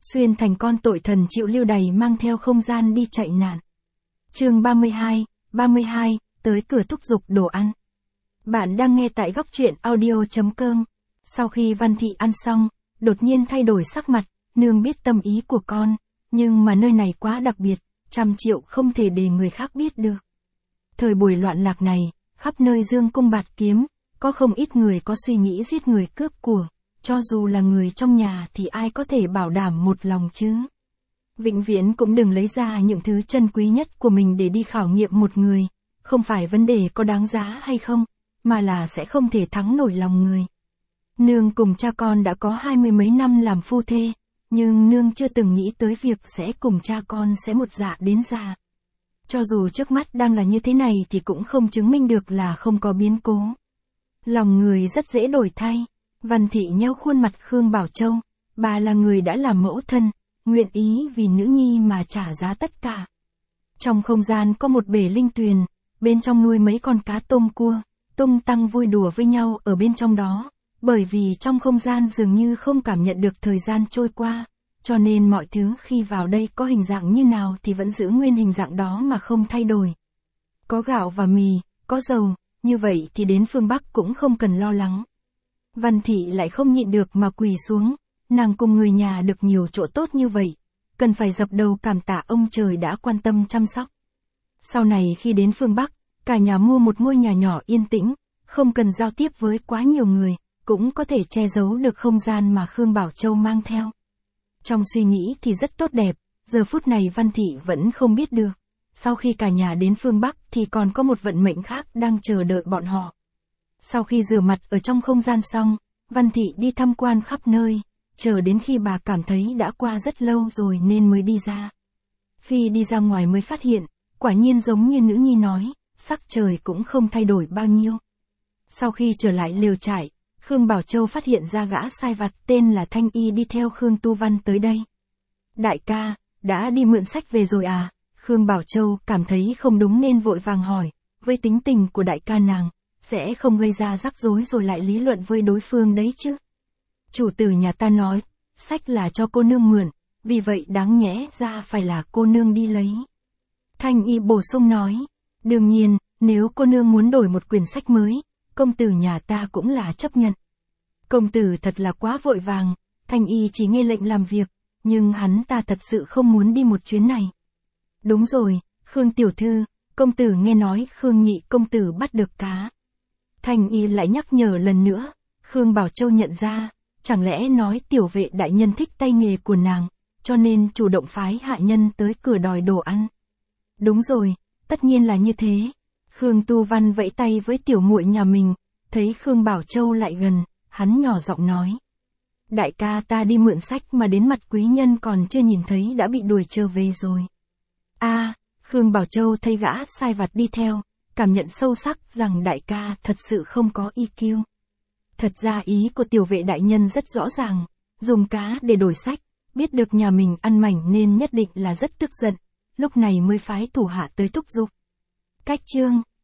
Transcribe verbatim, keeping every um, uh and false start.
xuyên thành con tội thần chịu lưu đày mang theo không gian đi chạy nạn. Chương ba mươi hai, ba mươi hai, tới cửa thúc giục đồ ăn. Bạn đang nghe tại góc truyện audio chấm com. Sau khi Văn Thị ăn xong, đột nhiên thay đổi sắc mặt, nương biết tâm ý của con, nhưng mà nơi này quá đặc biệt, trăm triệu không thể để người khác biết được. Thời buổi loạn lạc này, khắp nơi dương cung bạt kiếm, có không ít người có suy nghĩ giết người cướp của, cho dù là người trong nhà thì ai có thể bảo đảm một lòng chứ. Vĩnh viễn cũng đừng lấy ra những thứ chân quý nhất của mình để đi khảo nghiệm một người, không phải vấn đề có đáng giá hay không, mà là sẽ không thể thắng nổi lòng người. Nương cùng cha con đã có hai mươi mấy năm làm phu thê, nhưng nương chưa từng nghĩ tới việc sẽ cùng cha con sẽ một dạ đến già. Cho dù trước mắt đang là như thế này thì cũng không chứng minh được là không có biến cố. Lòng người rất dễ đổi thay. Văn Thị nheo khuôn mặt Khương Bảo Châu, bà là người đã làm mẫu thân, nguyện ý vì nữ nhi mà trả giá tất cả. Trong không gian có một bể linh tuyền, bên trong nuôi mấy con cá tôm cua, tung tăng vui đùa với nhau ở bên trong đó, bởi vì trong không gian dường như không cảm nhận được thời gian trôi qua, cho nên mọi thứ khi vào đây có hình dạng như nào thì vẫn giữ nguyên hình dạng đó mà không thay đổi. Có gạo và mì, có dầu, như vậy thì đến phương Bắc cũng không cần lo lắng. Văn Thị lại không nhịn được mà quỳ xuống, nàng cùng người nhà được nhiều chỗ tốt như vậy, cần phải dập đầu cảm tạ ông trời đã quan tâm chăm sóc. Sau này khi đến phương Bắc, cả nhà mua một ngôi nhà nhỏ yên tĩnh, không cần giao tiếp với quá nhiều người, cũng có thể che giấu được không gian mà Khương Bảo Châu mang theo. Trong suy nghĩ thì rất tốt đẹp, giờ phút này Văn Thị vẫn không biết được, sau khi cả nhà đến phương Bắc thì còn có một vận mệnh khác đang chờ đợi bọn họ. Sau khi rửa mặt ở trong không gian xong, Văn Thị đi tham quan khắp nơi, chờ đến khi bà cảm thấy đã qua rất lâu rồi nên mới đi ra. Khi đi ra ngoài mới phát hiện, quả nhiên giống như nữ nhi nói, sắc trời cũng không thay đổi bao nhiêu. Sau khi trở lại lều trại, Khương Bảo Châu phát hiện ra gã sai vặt tên là Thanh Y đi theo Khương Tu Văn tới đây. Đại ca, đã đi mượn sách về rồi à? Khương Bảo Châu cảm thấy không đúng nên vội vàng hỏi, với tính tình của đại ca nàng, sẽ không gây ra rắc rối rồi lại lý luận với đối phương đấy chứ. Chủ tử nhà ta nói, sách là cho cô nương mượn, vì vậy đáng nhẽ ra phải là cô nương đi lấy. Thanh Y bổ sung nói, đương nhiên, nếu cô nương muốn đổi một quyển sách mới, công tử nhà ta cũng là chấp nhận. Công tử thật là quá vội vàng, Thanh Y chỉ nghe lệnh làm việc, nhưng hắn ta thật sự không muốn đi một chuyến này. Đúng rồi, Khương tiểu thư, công tử nghe nói Khương nhị công tử bắt được cá. Thanh Y lại nhắc nhở lần nữa, Khương Bảo Châu nhận ra, chẳng lẽ nói tiểu vệ đại nhân thích tay nghề của nàng, cho nên chủ động phái hạ nhân tới cửa đòi đồ ăn. Đúng rồi, tất nhiên là như thế. Khương Tu Văn vẫy tay với tiểu muội nhà mình, thấy Khương Bảo Châu lại gần, hắn nhỏ giọng nói. Đại ca ta đi mượn sách mà đến mặt quý nhân còn chưa nhìn thấy đã bị đuổi trở về rồi. A, à, Khương Bảo Châu thấy gã sai vặt đi theo, cảm nhận sâu sắc rằng đại ca thật sự không có i kiu. Thật ra ý của tiểu vệ đại nhân rất rõ ràng, dùng cá để đổi sách, biết được nhà mình ăn mảnh nên nhất định là rất tức giận, lúc này mới phái thủ hạ tới thúc giục. Cách chương